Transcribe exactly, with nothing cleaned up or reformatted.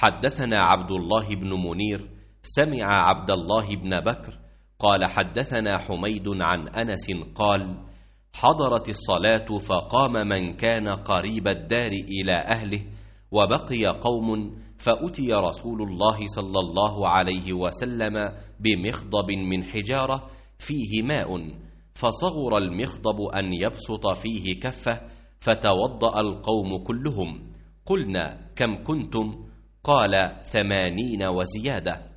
حدثنا عبد الله بن منير سمع عبد الله بن بكر قال حدثنا حميد عن أنس قال حضرت الصلاة فقام من كان قريب الدار إلى أهله وبقي قوم فأتي رسول الله صلى الله عليه وسلم بمخضب من حجارة فيه ماء فصغر المخضب أن يبسط فيه كفه فتوضأ القوم كلهم. قلنا كم كنتم؟ قال ثمانين وزيادة.